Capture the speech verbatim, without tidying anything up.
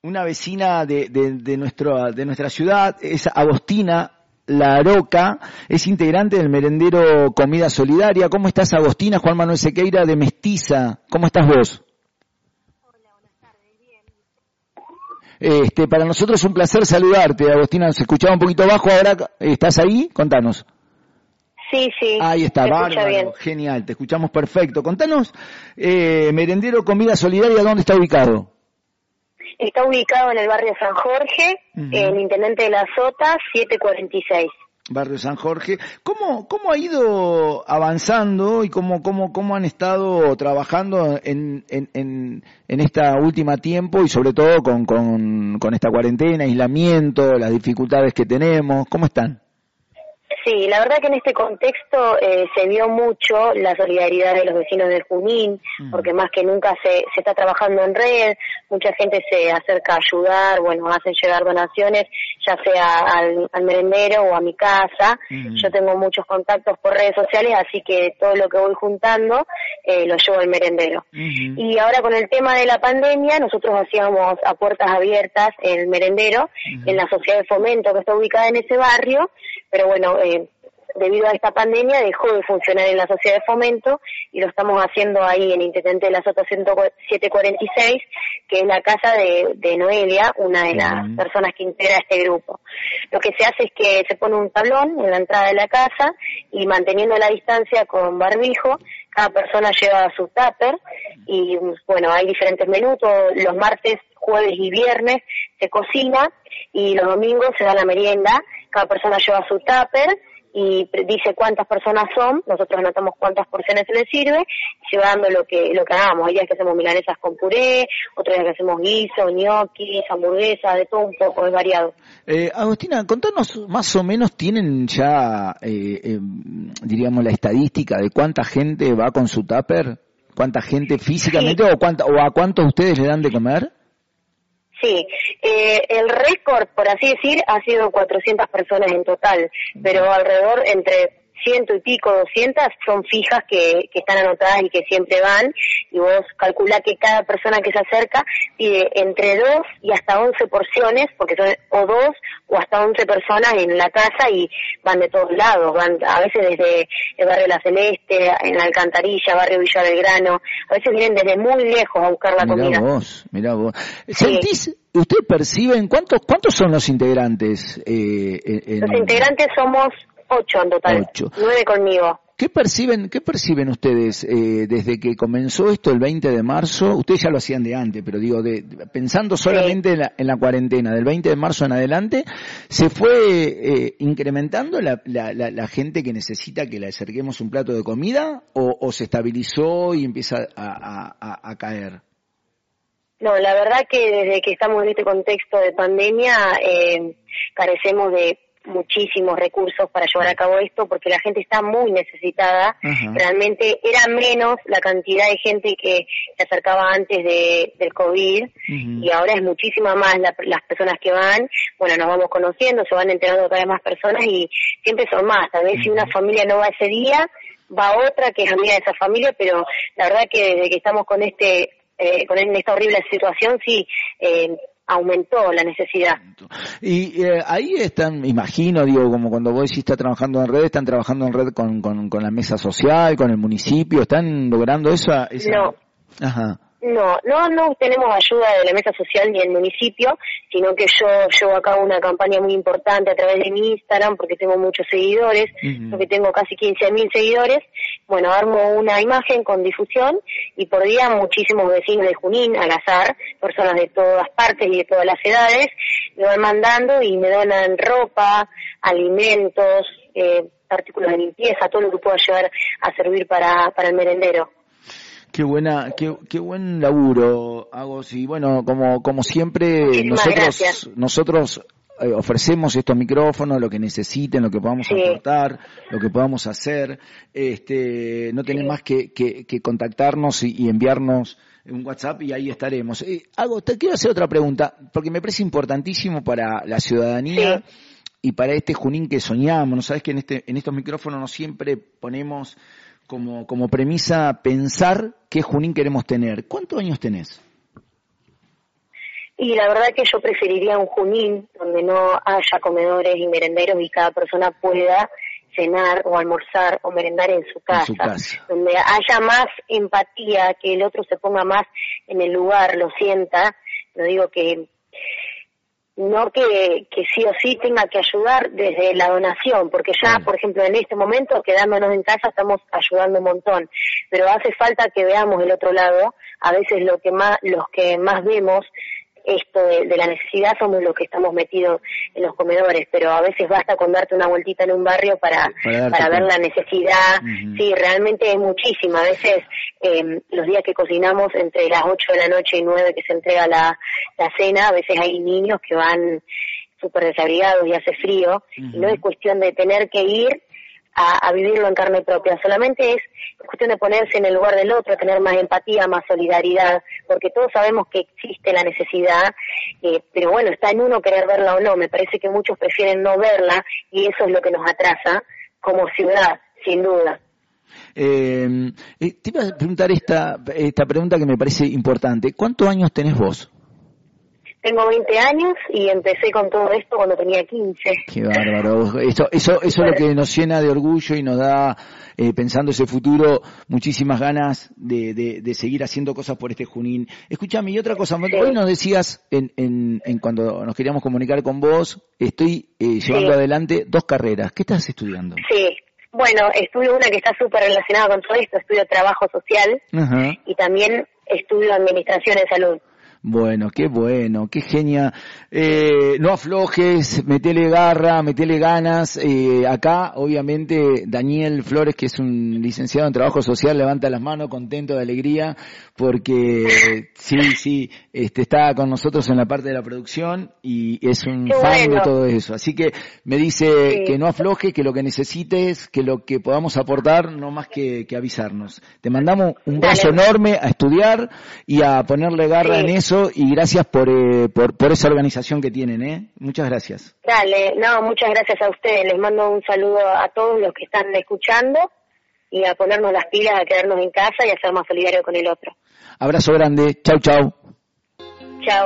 una vecina de, de, de, nuestro, de nuestra ciudad, es Agostina Laroca, es integrante del merendero Comida Solidaria. ¿Cómo estás, Agostina? Juan Manuel Sequeira de Mestiza. ¿Cómo estás vos? Hola, buenas tardes, bien. Este, para nosotros es un placer saludarte, Agostina. Se escuchaba un poquito bajo, ahora estás ahí, contanos. Sí, sí. Ahí está, bárbaro, bien. Genial, te escuchamos perfecto. Contanos, eh, merendero Comida Solidaria, ¿dónde está ubicado? Está ubicado en el barrio San Jorge, uh-huh. en Intendente de la Sota, setecientos cuarenta y seis. Barrio San Jorge. ¿Cómo, cómo ha ido avanzando y cómo, cómo, cómo han estado trabajando en, en, en, en esta última tiempo y sobre todo con, con, con esta cuarentena, aislamiento, las dificultades que tenemos? ¿Cómo están? Sí, la verdad que en este contexto eh, se vio mucho la solidaridad de los vecinos de Junín, mm. porque más que nunca se, se está trabajando en red, mucha gente se acerca a ayudar, bueno, hacen llegar donaciones, ya sea al, al merendero o a mi casa. Mm. Yo tengo muchos contactos por redes sociales, así que todo lo que voy juntando eh, lo llevo al merendero. Mm. Y ahora con el tema de la pandemia, nosotros hacíamos a puertas abiertas el merendero, mm. en la sociedad de fomento que está ubicada en ese barrio, pero bueno, eh, debido a esta pandemia dejó de funcionar en la sociedad de fomento y lo estamos haciendo ahí en Intendente de la Sota setecientos cuarenta y seis, que es la casa de, de Noelia, una de las uh-huh. personas que integra este grupo. Lo que se hace es que se pone un tablón en la entrada de la casa y manteniendo la distancia con barbijo, cada persona lleva su tupper y bueno, hay diferentes menús, los martes, jueves y viernes se cocina y los domingos se da la merienda, cada persona lleva su tupper y dice cuántas personas son, nosotros anotamos cuántas porciones se les sirve, y se va dando lo que lo que hagamos. Hay días que hacemos milanesas con puré, otros días que hacemos guiso, ñoquis, hamburguesas, de todo un poco, es variado. Eh, Agostina, contanos más o menos, ¿tienen ya, eh, eh, diríamos, la estadística de cuánta gente va con su tupper? ¿Cuánta gente físicamente sí. o, cuánta, o a cuántos ustedes le dan de comer? Sí, eh, el récord, por así decir, ha sido cuatrocientas personas en total, pero alrededor entre ciento y pico, doscientas son fijas que, que están anotadas y que siempre van, y vos calculá que cada persona que se acerca pide entre dos y hasta once porciones, porque son o dos o hasta once personas en la casa y van de todos lados, van a veces desde el barrio La Celeste, en la Alcantarilla, barrio Villa Belgrano, a veces vienen desde muy lejos a buscar la mirá comida. Mirá vos, mirá vos. ¿Sentís, sí. ustedes perciben, cuántos cuántos son los integrantes? Eh, en... Los integrantes somos ocho en total, Ocho. nueve conmigo. ¿Qué perciben, qué perciben ustedes eh, desde que comenzó esto el veinte de marzo? Ustedes ya lo hacían de antes, pero digo, de, pensando solamente sí. en, la, en la cuarentena, del veinte de marzo en adelante, ¿se fue eh, incrementando la, la, la, la gente que necesita que le acerquemos un plato de comida o, o se estabilizó y empieza a, a, a caer? No, la verdad que desde que estamos en este contexto de pandemia eh, carecemos de muchísimos recursos para llevar a cabo esto porque la gente está muy necesitada. Uh-huh. Realmente era menos la cantidad de gente que se acercaba antes de del COVID uh-huh. y ahora es muchísima más la, las personas que van. Bueno, nos vamos conociendo, se van enterando cada vez más personas y siempre son más. Tal vez uh-huh. si una familia no va ese día, va otra que es amiga de esa familia, pero la verdad que desde que estamos con este eh, con esta horrible situación, sí, eh, aumentó la necesidad. Y eh, ahí están, imagino, digo, como cuando vos decís está trabajando en red, están trabajando en red con, con, con la mesa social, con el municipio, ¿están logrando esa...? esa... No. Ajá. No, no, no tenemos ayuda de la mesa social ni del municipio, sino que yo llevo a cabo una campaña muy importante a través de mi Instagram, porque tengo muchos seguidores, uh-huh. porque tengo casi quince mil seguidores. Bueno, armo una imagen con difusión y por día muchísimos vecinos de Junín, al azar, personas de todas partes y de todas las edades, me van mandando y me donan ropa, alimentos, eh, artículos de limpieza, todo lo que pueda llevar a servir para, para el merendero. Qué buena, qué, qué buen laburo, Agos, y bueno, como, como siempre, Muchísimas nosotros, gracias. nosotros eh, ofrecemos estos micrófonos, lo que necesiten, lo que podamos sí. aportar, lo que podamos hacer, este, no tenés sí. más que, que, que contactarnos y, y enviarnos un WhatsApp y ahí estaremos. Eh, Agos, te quiero hacer otra pregunta, porque me parece importantísimo para la ciudadanía sí. y para este Junín que soñamos, ¿no? Sabés que en este, en estos micrófonos no siempre ponemos como, como premisa pensar qué Junín queremos tener. ¿Cuántos años tenés? Y la verdad que yo preferiría un Junín donde no haya comedores y merenderos y cada persona pueda cenar o almorzar o merendar en su casa, en su casa, donde haya más empatía, que el otro se ponga más en el lugar, lo sienta. No digo que no que, que sí o sí tenga que ayudar desde la donación, porque ya, claro. por ejemplo, en este momento, quedándonos en casa, estamos ayudando un montón, pero hace falta que veamos el otro lado. A veces lo que más, los que más vemos esto de, de la necesidad somos los que estamos metidos en los comedores, pero a veces basta con darte una vueltita en un barrio para para, para ver la necesidad. Uh-huh. Sí, realmente es muchísima. A veces eh, los días que cocinamos entre las ocho de la noche y nueve que se entrega la, la cena, a veces hay niños que van súper desabrigados y hace frío, uh-huh. y no es cuestión de tener que ir A, a vivirlo en carne propia, solamente es cuestión de ponerse en el lugar del otro, tener más empatía, más solidaridad, porque todos sabemos que existe la necesidad, eh, pero bueno, está en uno querer verla o no. Me parece que muchos prefieren no verla y eso es lo que nos atrasa como ciudad, sin duda. Eh, te iba a preguntar esta, esta pregunta que me parece importante. ¿Cuántos años tenés vos? Tengo veinte años y empecé con todo esto cuando tenía quince. Qué bárbaro. Eso, eso, eso es lo que nos llena de orgullo y nos da, eh, pensando ese futuro, muchísimas ganas de, de, de seguir haciendo cosas por este Junín. Escúchame, y otra cosa, sí. Hoy nos decías, en, en, en cuando nos queríamos comunicar con vos, estoy eh, llevando sí. adelante dos carreras. ¿Qué estás estudiando? Sí. Bueno, estudio una que está súper relacionada con todo esto, estudio trabajo social. Uh-huh. Y también estudio administración en salud. Bueno, qué bueno, qué genia. Eh, no aflojes, metele garra, metele ganas. Eh, acá, obviamente, Daniel Flores, que es un licenciado en trabajo social, levanta las manos, contento, de alegría, porque sí, sí, este, está con nosotros en la parte de la producción y es un qué fan bueno. de todo eso. Así que me dice sí. que no afloje, que lo que necesites, que lo que podamos aportar, no más que, que avisarnos. Te mandamos un brazo Dale. enorme a estudiar y a ponerle garra sí. en eso. Y gracias por, eh, por por esa organización que tienen, ¿eh? Muchas gracias. Dale, no, muchas gracias a ustedes. Les mando un saludo a todos los que están escuchando y a ponernos las pilas, a quedarnos en casa y a ser más solidarios con el otro. Abrazo grande. Chau, chau. Chau.